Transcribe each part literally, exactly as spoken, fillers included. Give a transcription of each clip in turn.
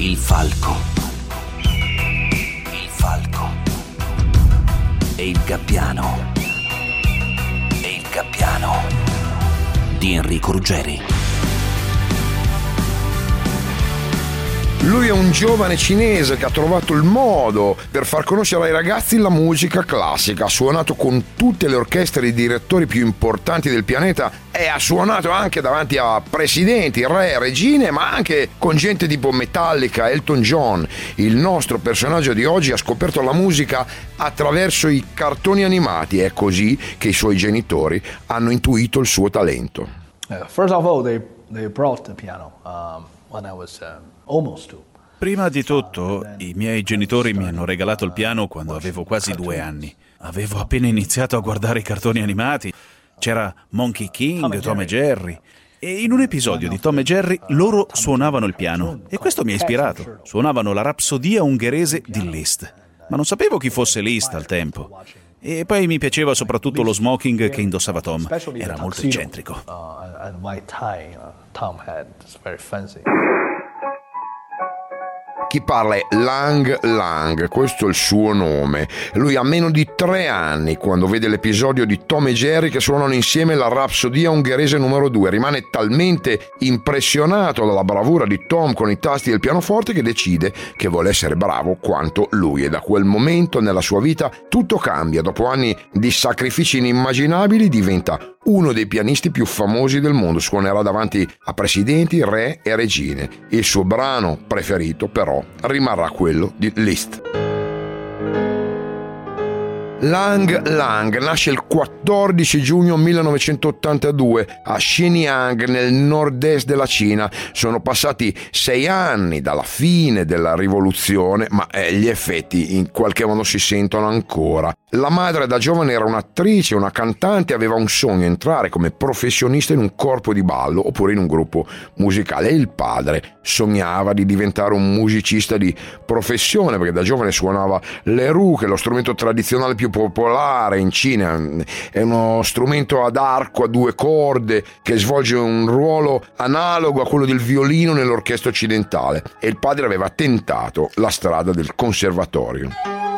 Il falco. Il falco. E il gabbiano. E il gabbiano di Enrico Ruggeri. Lui è un giovane cinese che ha trovato il modo per far conoscere ai ragazzi la musica classica. Ha suonato con tutte le orchestre e i direttori più importanti del pianeta e ha suonato anche davanti a presidenti, re, regine, ma anche con gente tipo Metallica, Elton John. Il nostro personaggio di oggi ha scoperto la musica attraverso i cartoni animati. È così che i suoi genitori hanno intuito il suo talento. Uh, first of all, they, they brought the piano um, when I was um... Prima di tutto, i miei genitori mi hanno regalato il piano quando avevo quasi due anni. Avevo appena iniziato a guardare i cartoni animati. C'era Monkey King, Tom e Jerry. E in un episodio di Tom e Jerry loro suonavano il piano. E questo mi ha ispirato. Suonavano la rapsodia ungherese di Liszt. Ma non sapevo chi fosse Liszt al tempo. E poi mi piaceva soprattutto lo smoking che indossava Tom. Era molto eccentrico. Chi parla è Lang Lang, questo è il suo nome. Lui ha meno di tre anni quando vede l'episodio di Tom e Jerry che suonano insieme la rapsodia ungherese numero due. Rimane talmente impressionato dalla bravura di Tom con i tasti del pianoforte che decide che vuole essere bravo quanto lui, e da quel momento nella sua vita tutto cambia. Dopo anni di sacrifici inimmaginabili diventa uno dei pianisti più famosi del mondo. Suonerà davanti a presidenti, re e regine. Il suo brano preferito però rimarrà quello di Liszt. Lang Lang nasce il quattordici giugno millenovecentottantadue a Shenyang nel nord-est della Cina. Sono passati sei anni dalla fine della rivoluzione, ma eh, gli effetti in qualche modo si sentono ancora. La madre da giovane era un'attrice, una cantante, aveva un sogno: entrare come professionista in un corpo di ballo oppure in un gruppo musicale. E il padre sognava di diventare un musicista di professione, perché da giovane suonava l'erhu, che è lo strumento tradizionale più popolare in Cina. È uno strumento ad arco a due corde che svolge un ruolo analogo a quello del violino nell'orchestra occidentale, e il padre aveva tentato la strada del conservatorio.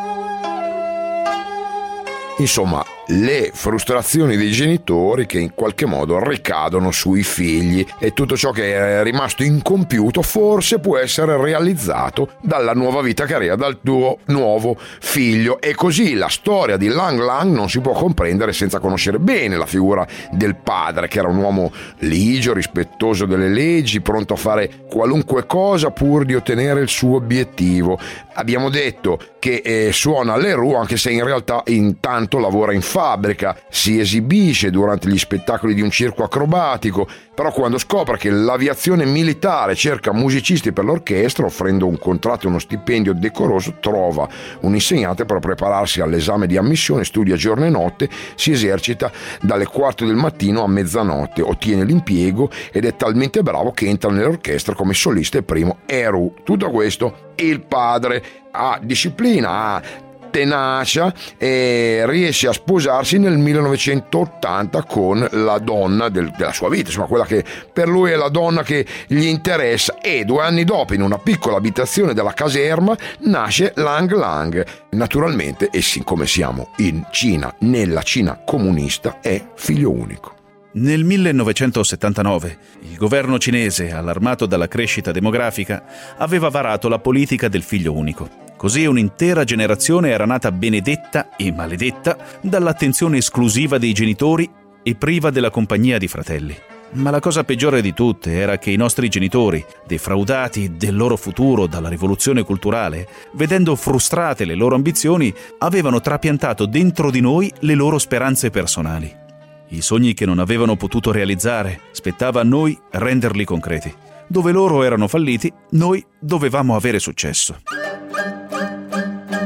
Insomma, le frustrazioni dei genitori che in qualche modo ricadono sui figli, e tutto ciò che è rimasto incompiuto forse può essere realizzato dalla nuova vita che arriva dal tuo nuovo figlio. E così la storia di Lang Lang non si può comprendere senza conoscere bene la figura del padre, che era un uomo ligio, rispettoso delle leggi, pronto a fare qualunque cosa pur di ottenere il suo obiettivo. Abbiamo detto che eh, suona l'erhu, anche se in realtà intanto lavora in fabbrica, si esibisce durante gli spettacoli di un circo acrobatico, però quando scopre che l'aviazione militare cerca musicisti per l'orchestra, offrendo un contratto e uno stipendio decoroso, trova un insegnante per prepararsi all'esame di ammissione, studia giorno e notte, si esercita dalle quattro del mattino a mezzanotte, ottiene l'impiego ed è talmente bravo che entra nell'orchestra come solista e primo erhu. Tutto questo il padre ha disciplina, ha tenacia e riesce a sposarsi nel millenovecentottanta con la donna del, della sua vita, insomma quella che per lui è la donna che gli interessa, e due anni dopo in una piccola abitazione della caserma nasce Lang Lang. Naturalmente, e siccome siamo in Cina, nella Cina comunista, è figlio unico. Nel millenovecentosettantanove il governo cinese, allarmato dalla crescita demografica, aveva varato la politica del figlio unico. Così un'intera generazione era nata benedetta e maledetta dall'attenzione esclusiva dei genitori e priva della compagnia di fratelli. Ma la cosa peggiore di tutte era che i nostri genitori, defraudati del loro futuro dalla rivoluzione culturale, vedendo frustrate le loro ambizioni, avevano trapiantato dentro di noi le loro speranze personali. I sogni che non avevano potuto realizzare, spettava a noi renderli concreti. Dove loro erano falliti, noi dovevamo avere successo.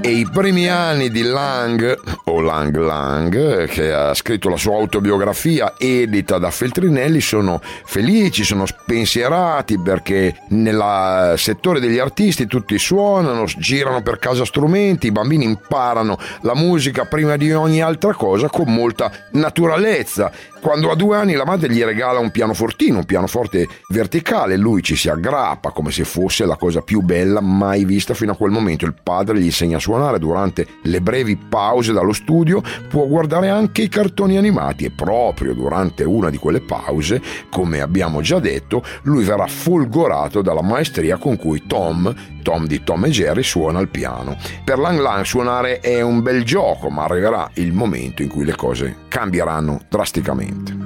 E i primi anni di Lang, o Lang Lang, che ha scritto la sua autobiografia edita da Feltrinelli, sono felici, sono spensierati, perché nel settore degli artisti tutti suonano, girano per casa strumenti, i bambini imparano la musica prima di ogni altra cosa con molta naturalezza. Quando ha due anni la madre gli regala un pianofortino, un pianoforte verticale, lui ci si aggrappa come se fosse la cosa più bella mai vista fino a quel momento. Il padre gli insegna a suonare, durante le brevi pause dallo studio può guardare anche i cartoni animati, e proprio durante una di quelle pause, come abbiamo già detto, lui verrà folgorato dalla maestria con cui Tom, Tom di Tom e Jerry, suona il piano. Per Lang Lang suonare è un bel gioco, ma arriverà il momento in cui le cose cambieranno drasticamente.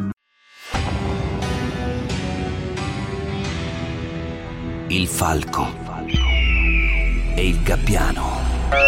Il falco e il gabbiano.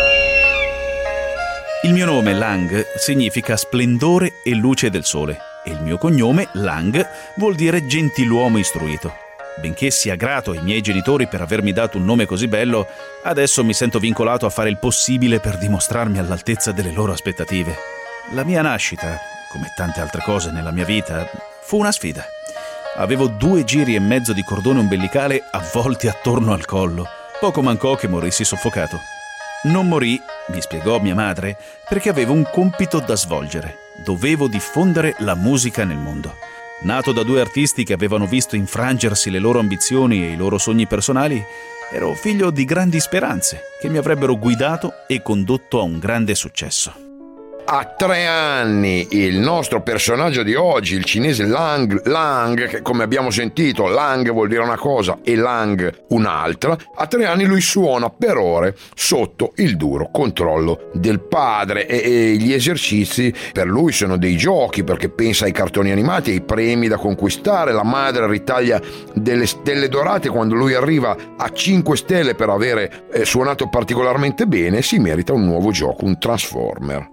Il mio nome, Lang, significa splendore e luce del sole, e il mio cognome, Lang, vuol dire gentiluomo istruito. Benché sia grato ai miei genitori per avermi dato un nome così bello, adesso mi sento vincolato a fare il possibile per dimostrarmi all'altezza delle loro aspettative. La mia nascita, come tante altre cose nella mia vita, fu una sfida. Avevo due giri e mezzo di cordone ombelicale avvolti attorno al collo. Poco mancò che morissi soffocato. Non morì, mi spiegò mia madre, perché avevo un compito da svolgere. Dovevo diffondere la musica nel mondo. Nato da due artisti che avevano visto infrangersi le loro ambizioni e i loro sogni personali, ero figlio di grandi speranze che mi avrebbero guidato e condotto a un grande successo. A tre anni il nostro personaggio di oggi, il cinese Lang Lang, che come abbiamo sentito Lang vuol dire una cosa e Lang un'altra, a tre anni lui suona per ore sotto il duro controllo del padre, e, e gli esercizi per lui sono dei giochi, perché pensa ai cartoni animati, ai premi da conquistare. La madre ritaglia delle stelle dorate quando lui arriva a cinque stelle per avere eh, suonato particolarmente bene, e si merita un nuovo gioco, un Transformer.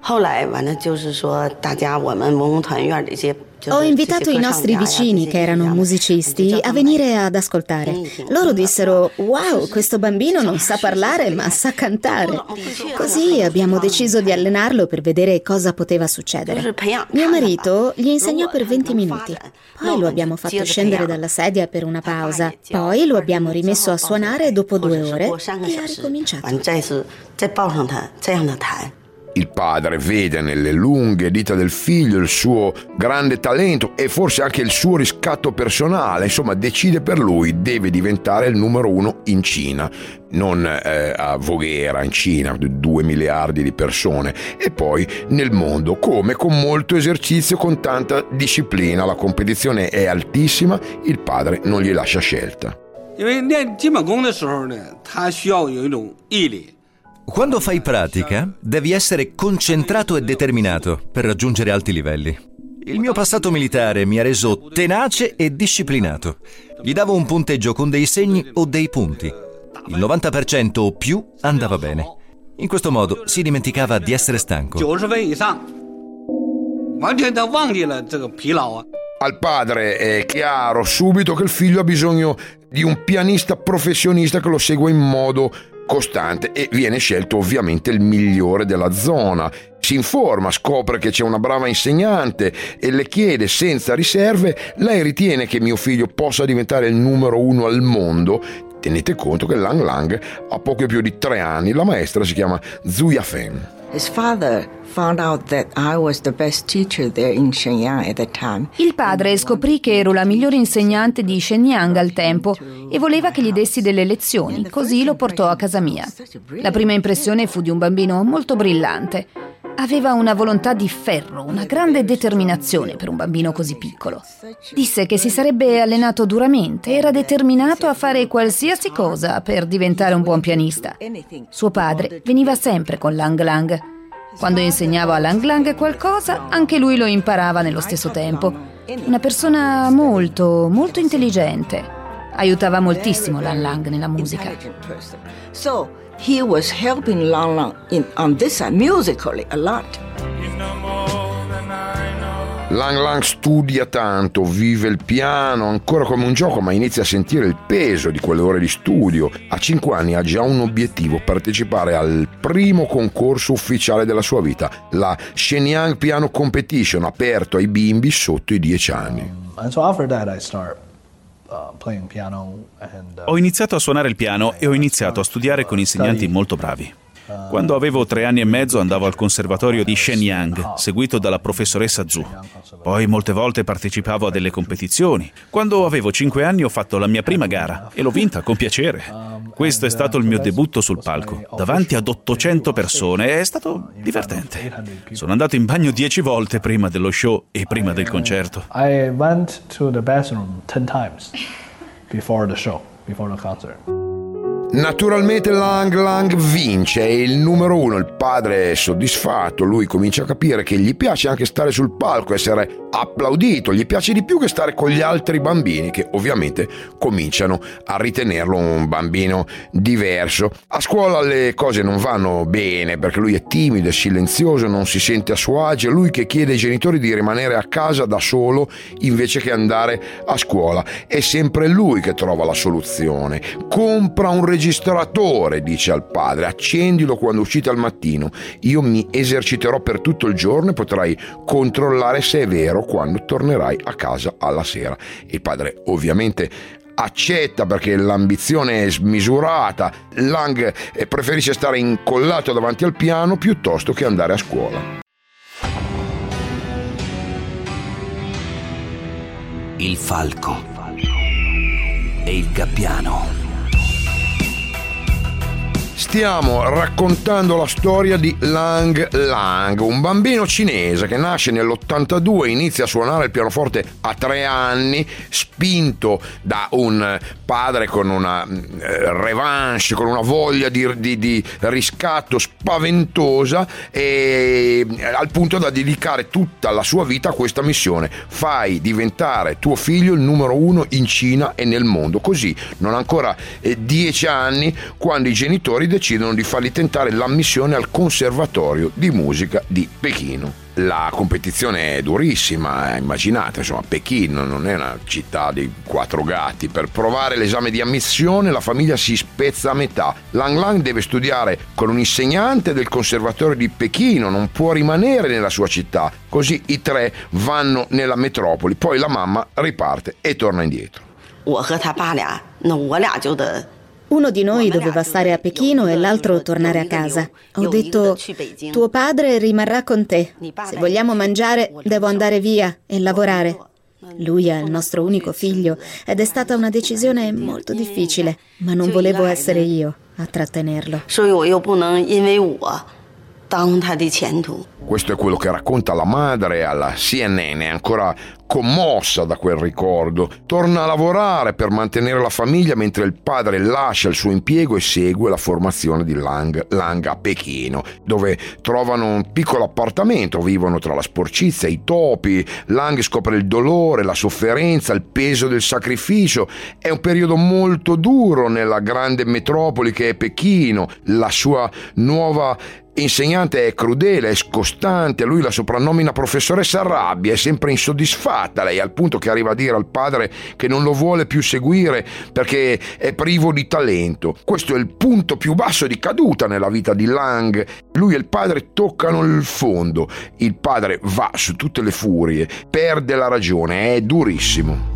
Ho invitato i nostri vicini, che erano musicisti, a venire ad ascoltare. Loro dissero: wow, questo bambino non sa parlare ma sa cantare. Così abbiamo deciso di allenarlo per vedere cosa poteva succedere. Mio marito gli insegnò per venti minuti. Poi lo abbiamo fatto scendere dalla sedia per una pausa. Poi lo abbiamo rimesso a suonare dopo due ore e ha ricominciato. Il padre vede nelle lunghe dita del figlio il suo grande talento e forse anche il suo riscatto personale. Insomma, decide per lui, deve diventare il numero uno in Cina, non eh, a Voghera, in Cina, due miliardi di persone, e poi nel mondo, come con molto esercizio, con tanta disciplina. La competizione è altissima, il padre non gli lascia scelta. Quando fai pratica, devi essere concentrato e determinato per raggiungere alti livelli. Il mio passato militare mi ha reso tenace e disciplinato. Gli davo un punteggio con dei segni o dei punti. Il novanta per cento o più andava bene. In questo modo si dimenticava di essere stanco. Al padre è chiaro subito che il figlio ha bisogno di un pianista professionista che lo segua in modo costante, e viene scelto ovviamente il migliore della zona. Si informa, scopre che c'è una brava insegnante e le chiede senza riserve: lei ritiene che mio figlio possa diventare il numero uno al mondo? Tenete conto che Lang Lang ha poco più di tre anni. La maestra si chiama Zhu Yafeng. His father found out that I was the best teacher there in Shenyang at the time. Il padre scoprì che ero la migliore insegnante di Shenyang al tempo e voleva che gli dessi delle lezioni, così lo portò a casa mia. La prima impressione fu di un bambino molto brillante. Aveva una volontà di ferro, una grande determinazione per un bambino così piccolo. Disse che si sarebbe allenato duramente, era determinato a fare qualsiasi cosa per diventare un buon pianista. Suo padre veniva sempre con Lang Lang. Quando insegnavo a Lang Lang qualcosa, anche lui lo imparava nello stesso tempo. Una persona molto, molto intelligente. Aiutava moltissimo Lang Lang nella musica. So, he was helping Lang Lang in, on this side musically a lot. Lang Lang studia tanto, vive il piano ancora come un gioco, ma inizia a sentire il peso di quelle ore di studio. A cinque anni ha già un obiettivo: partecipare al primo concorso ufficiale della sua vita, la Shenyang Piano Competition, aperto ai bimbi sotto i dieci anni. And so after that I start uh, playing piano and, uh, Ho iniziato a suonare il piano e ho iniziato a studiare con insegnanti molto bravi. Quando avevo tre anni e mezzo andavo al conservatorio di Shenyang, seguito dalla professoressa Zhu. Poi molte volte partecipavo a delle competizioni. Quando avevo cinque anni ho fatto la mia prima gara e l'ho vinta con piacere. Questo è stato il mio debutto sul palco, davanti ad ottocento persone, e è stato divertente. Sono andato in bagno dieci volte prima dello show e prima del concerto. I went to the bathroom ten times before the show, before the concert. Naturalmente Lang Lang vince, è il numero uno, il padre è soddisfatto, lui comincia a capire che gli piace anche stare sul palco, essere applaudito, gli piace di più che stare con gli altri bambini, che ovviamente cominciano a ritenerlo un bambino diverso. A scuola le cose non vanno bene perché lui è timido, è silenzioso, non si sente a suo agio, lui che chiede ai genitori di rimanere a casa da solo invece che andare a scuola. È sempre lui che trova la soluzione, compra un registratore, dice al padre, accendilo quando uscite al mattino, io mi eserciterò per tutto il giorno e potrai controllare se è vero quando tornerai a casa alla sera. Il padre ovviamente accetta perché l'ambizione è smisurata. Lang preferisce stare incollato davanti al piano piuttosto che andare a scuola. Il falco e il gabbiano. Stiamo raccontando la storia di Lang Lang, un bambino cinese che nasce nell'ottantadue, inizia a suonare il pianoforte a tre anni, spinto da un padre con una eh, revanche, con una voglia di, di, di riscatto spaventosa, e al punto da dedicare tutta la sua vita a questa missione: fai diventare tuo figlio il numero uno in Cina e nel mondo. Così, non ancora eh, dieci anni, quando i genitori decidono di fargli tentare l'ammissione al Conservatorio di Musica di Pechino. La competizione è durissima, eh, immaginate, insomma, Pechino non è una città di quattro gatti. Per provare l'esame di ammissione la famiglia si spezza a metà. Lang Lang deve studiare con un insegnante del Conservatorio di Pechino, non può rimanere nella sua città. Così i tre vanno nella metropoli, poi la mamma riparte e torna indietro. Uno di noi doveva stare a Pechino e l'altro tornare a casa. Ho detto: tuo padre rimarrà con te. Se vogliamo mangiare, devo andare via e lavorare. Lui è il nostro unico figlio ed è stata una decisione molto difficile, ma non volevo essere io a trattenerlo. Questo è quello che racconta la madre alla C N N, è ancora commossa da quel ricordo. Torna a lavorare per mantenere la famiglia mentre il padre lascia il suo impiego e segue la formazione di Lang Lang a Pechino, dove trovano un piccolo appartamento, vivono tra la sporcizia, i topi. Lang scopre il dolore, la sofferenza, il peso del sacrificio. È un periodo molto duro nella grande metropoli che è Pechino. La sua nuova insegnante è crudele, è scostante, lui la soprannomina professoressa rabbia, è sempre insoddisfatta lei, al punto che arriva a dire al padre che non lo vuole più seguire perché è privo di talento. Questo è il punto più basso di caduta nella vita di Lang. Lui e il padre toccano il fondo, il padre va su tutte le furie, perde la ragione, è durissimo.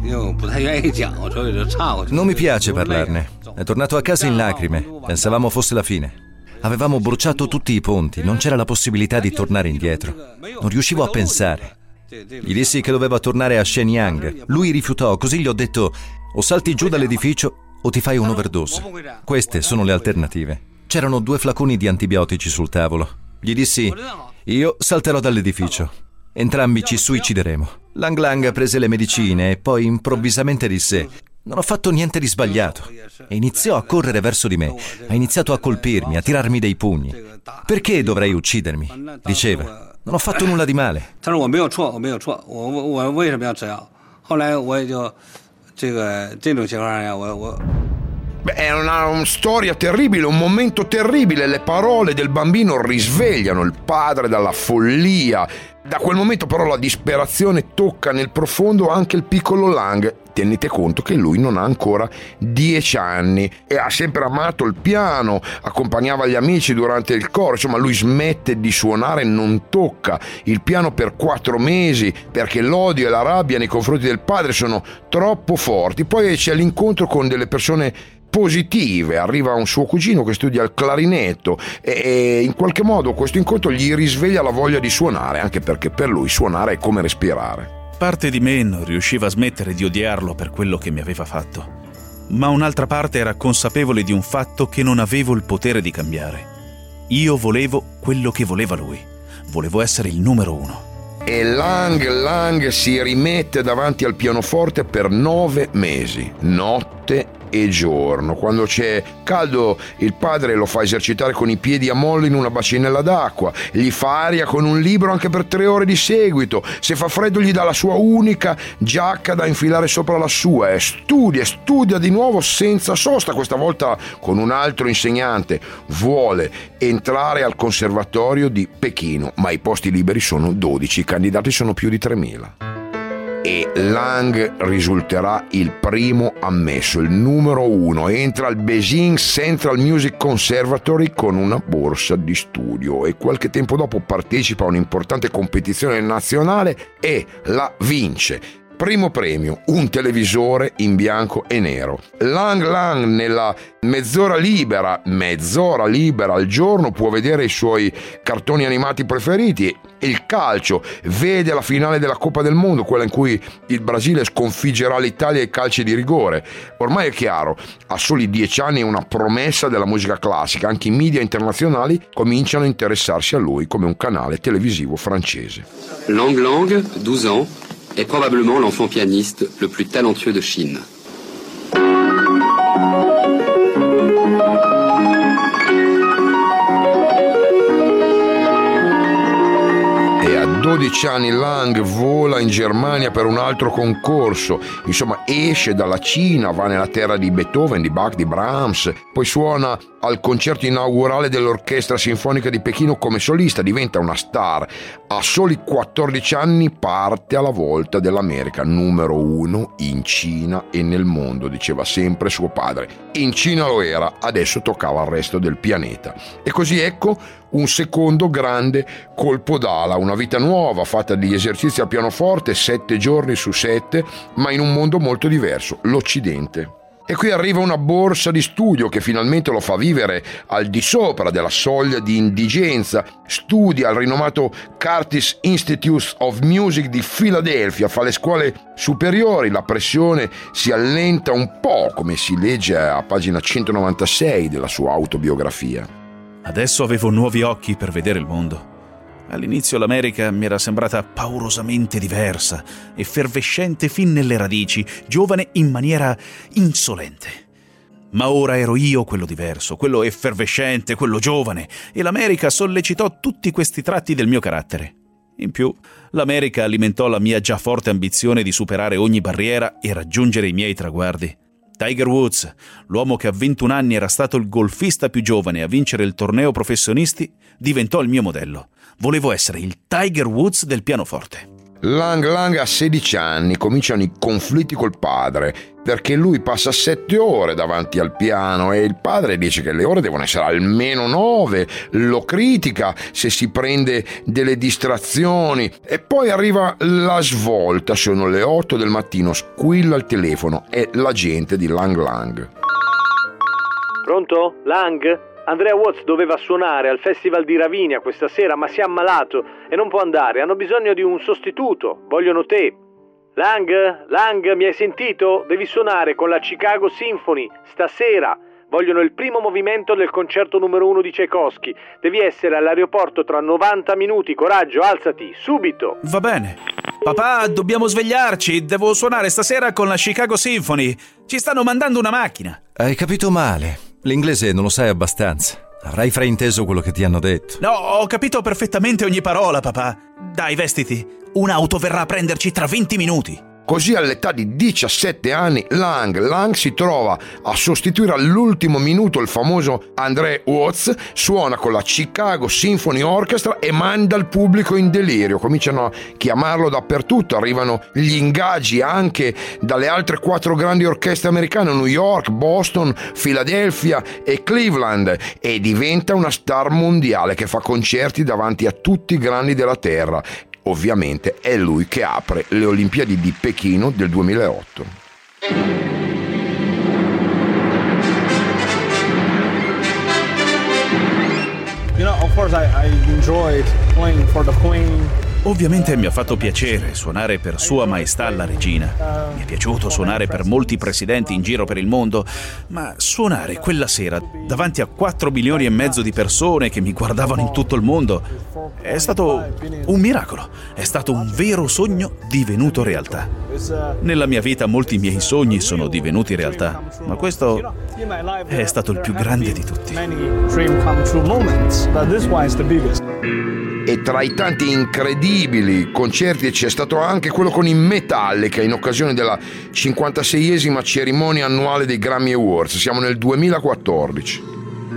Non mi piace parlarne, è tornato a casa in lacrime, pensavamo fosse la fine. Avevamo bruciato tutti i ponti, non c'era la possibilità di tornare indietro. Non riuscivo a pensare. Gli dissi che doveva tornare a Shenyang. Lui rifiutò, così gli ho detto: o salti giù dall'edificio o ti fai un'overdose. Queste sono le alternative. C'erano due flaconi di antibiotici sul tavolo. Gli dissi: io salterò dall'edificio. Entrambi ci suicideremo. Lang Lang prese le medicine e poi improvvisamente disse: non ho fatto niente di sbagliato. E iniziò a correre verso di me. Ha iniziato a colpirmi, a tirarmi dei pugni. Perché dovrei uccidermi? Diceva. Non ho fatto nulla di male. Beh, è una, una storia terribile, un momento terribile. Le parole del bambino risvegliano il padre dalla follia. Da quel momento però la disperazione tocca nel profondo anche il piccolo Lang. Tenete conto che lui non ha ancora dieci anni e ha sempre amato il piano, accompagnava gli amici durante il coro, insomma lui smette di suonare, non tocca il piano per quattro mesi perché l'odio e la rabbia nei confronti del padre sono troppo forti. Poi c'è l'incontro con delle persone positive, arriva un suo cugino che studia il clarinetto e, e in qualche modo questo incontro gli risveglia la voglia di suonare, anche perché per lui suonare è come respirare. Parte di me non riusciva a smettere di odiarlo per quello che mi aveva fatto, ma un'altra parte era consapevole di un fatto che non avevo il potere di cambiare. Io volevo quello che voleva lui, volevo essere il numero uno. E Lang Lang si rimette davanti al pianoforte per nove mesi, notte e giorno. Quando c'è caldo il padre lo fa esercitare con i piedi a mollo in una bacinella d'acqua, gli fa aria con un libro anche per tre ore di seguito, se fa freddo gli dà la sua unica giacca da infilare sopra la sua e studia, studia di nuovo senza sosta, questa volta con un altro insegnante. Vuole entrare al conservatorio di Pechino, ma i posti liberi sono dodici, i candidati sono più di tremila. E Lang risulterà il primo ammesso, il numero uno. Entra al Beijing Central Music Conservatory con una borsa di studio e qualche tempo dopo partecipa a un'importante competizione nazionale e la vince. Primo premio, un televisore in bianco e nero. Lang Lang nella mezz'ora libera, mezz'ora libera al giorno può vedere i suoi cartoni animati preferiti. Il calcio, vede la finale della Coppa del Mondo, quella in cui il Brasile sconfiggerà l'Italia ai calci di rigore. Ormai è chiaro, a soli dieci anni è una promessa della musica classica. Anche i media internazionali cominciano a interessarsi a lui come un canale televisivo francese. Lang Lang, douze ans, est probablement l'enfant pianiste le plus talentueux de Chine. dodici anni Lang vola in Germania per un altro concorso, insomma esce dalla Cina, va nella terra di Beethoven, di Bach, di Brahms, poi suona al concerto inaugurale dell'Orchestra Sinfonica di Pechino come solista, diventa una star. A soli quattordici anni parte alla volta dell'America, numero uno in Cina e nel mondo, diceva sempre suo padre. In Cina lo era, adesso toccava al resto del pianeta. E così ecco un secondo grande colpo d'ala, una vita nuova fatta di esercizi al pianoforte sette giorni su sette, ma in un mondo molto diverso, l'Occidente. E qui arriva una borsa di studio che finalmente lo fa vivere al di sopra della soglia di indigenza. Studia al rinomato Curtis Institute of Music di Filadelfia, fa le scuole superiori, la pressione si allenta un po', come si legge a pagina centonovantasei della sua autobiografia. Adesso avevo nuovi occhi per vedere il mondo. All'inizio l'America mi era sembrata paurosamente diversa, effervescente fin nelle radici, giovane in maniera insolente. Ma ora ero io quello diverso, quello effervescente, quello giovane, e l'America sollecitò tutti questi tratti del mio carattere. In più, l'America alimentò la mia già forte ambizione di superare ogni barriera e raggiungere i miei traguardi. Tiger Woods, l'uomo che a ventuno anni era stato il golfista più giovane a vincere il torneo professionisti, diventò il mio modello. Volevo essere il Tiger Woods del pianoforte. Lang Lang a sedici anni cominciano i conflitti col padre, perché lui passa sette ore davanti al piano e il padre dice che le ore devono essere almeno nove, lo critica se si prende delle distrazioni e poi arriva la svolta, sono le otto del mattino, squilla il telefono, è l'agente di Lang Lang. Pronto? Lang? Andrea Watts doveva suonare al Festival di Ravinia questa sera, ma si è ammalato e non può andare. Hanno bisogno di un sostituto. Vogliono te. Lang? Lang, mi hai sentito? Devi suonare con la Chicago Symphony stasera. Vogliono il primo movimento del concerto numero uno di Tchaikovsky. Devi essere all'aeroporto tra novanta minuti. Coraggio, alzati, subito. Va bene. Papà, dobbiamo svegliarci. Devo suonare stasera con la Chicago Symphony. Ci stanno mandando una macchina. Hai capito male. L'inglese non lo sai abbastanza. Avrai frainteso quello che ti hanno detto. No, ho capito perfettamente ogni parola, papà. Dai, vestiti. Un'auto verrà a prenderci tra venti minuti. Così all'età di diciassette anni Lang, Lang si trova a sostituire all'ultimo minuto il famoso André Watts, suona con la Chicago Symphony Orchestra e manda il pubblico in delirio. Cominciano a chiamarlo dappertutto, arrivano gli ingaggi anche dalle altre quattro grandi orchestre americane, New York, Boston, Philadelphia e Cleveland, e diventa una star mondiale che fa concerti davanti a tutti i grandi della terra. Ovviamente è lui che apre le Olimpiadi di Pechino del duemilaotto. You know, of course I, I enjoyed playing for the Queen. Ovviamente mi ha fatto piacere suonare per Sua Maestà la Regina. Mi è piaciuto suonare per molti presidenti in giro per il mondo, ma suonare quella sera davanti a quattro milioni e mezzo di persone che mi guardavano in tutto il mondo è stato un miracolo. È stato un vero sogno divenuto realtà. Nella mia vita molti miei sogni sono divenuti realtà, ma questo è stato il più grande di tutti. E tra i tanti incredibili concerti c'è stato anche quello con i Metallica in occasione della cinquantaseiesima cerimonia annuale dei Grammy Awards. Siamo nel duemilaquattordici.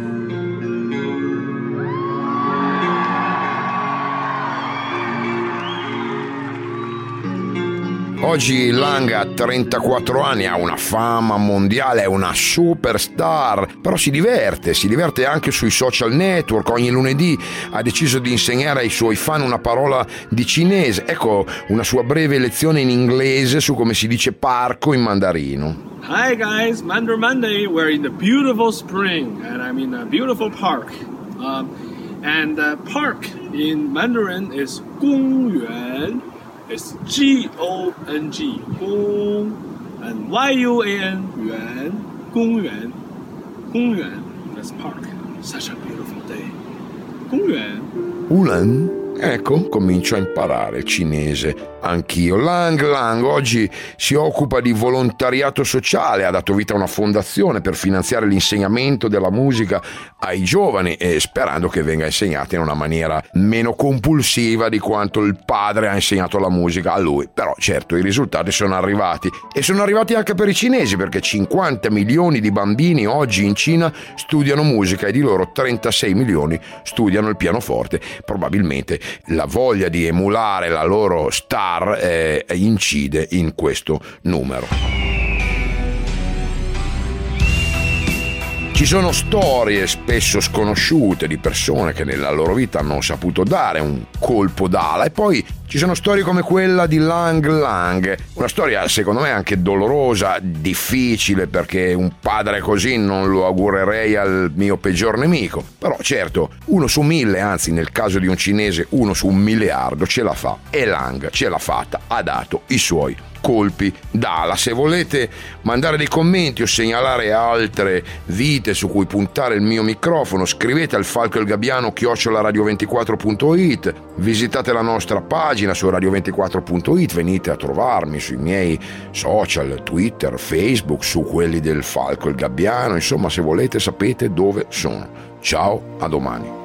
Oggi Lang ha trentaquattro anni, ha una fama mondiale, è una superstar, però si diverte, si diverte anche sui social network. Ogni lunedì ha deciso di insegnare ai suoi fan una parola di cinese. Ecco una sua breve lezione in inglese su come si dice parco in mandarino. Hi guys, Mandarin Monday, we're in the beautiful spring and I'm in a beautiful park. Um, and uh, park in Mandarin is 公园. It's G O N G, 公 and Y U A N, 园, 公园, 公园, that's park. Such a beautiful day. 公园. Ulan? Ecco, comincio a imparare cinese anch'io. Lang Lang oggi si occupa di volontariato sociale, ha dato vita a una fondazione per finanziare l'insegnamento della musica ai giovani, e sperando che venga insegnata in una maniera meno compulsiva di quanto il padre ha insegnato la musica a lui. Però certo i risultati sono arrivati, e sono arrivati anche per i cinesi, perché cinquanta milioni di bambini oggi in Cina studiano musica e di loro trentasei milioni studiano il pianoforte. Probabilmente la voglia di emulare la loro star eh, incide in questo numero. Ci sono storie spesso sconosciute di persone che nella loro vita hanno saputo dare un colpo d'ala, e poi ci sono storie come quella di Lang Lang, una storia secondo me anche dolorosa, difficile, perché un padre così non lo augurerei al mio peggior nemico. Però certo, uno su mille, anzi nel caso di un cinese uno su un miliardo ce la fa, e Lang ce l'ha fatta, ha dato i suoi colpi d'ala. Se volete mandare dei commenti o segnalare altre vite su cui puntare il mio microfono, scrivete al falco il gabbiano chiocciola radio ventiquattro punto it, visitate la nostra pagina su radio ventiquattro punto it, venite a trovarmi sui miei social, Twitter, Facebook, su quelli del Falco il Gabbiano, insomma se volete sapete dove sono. Ciao, a domani.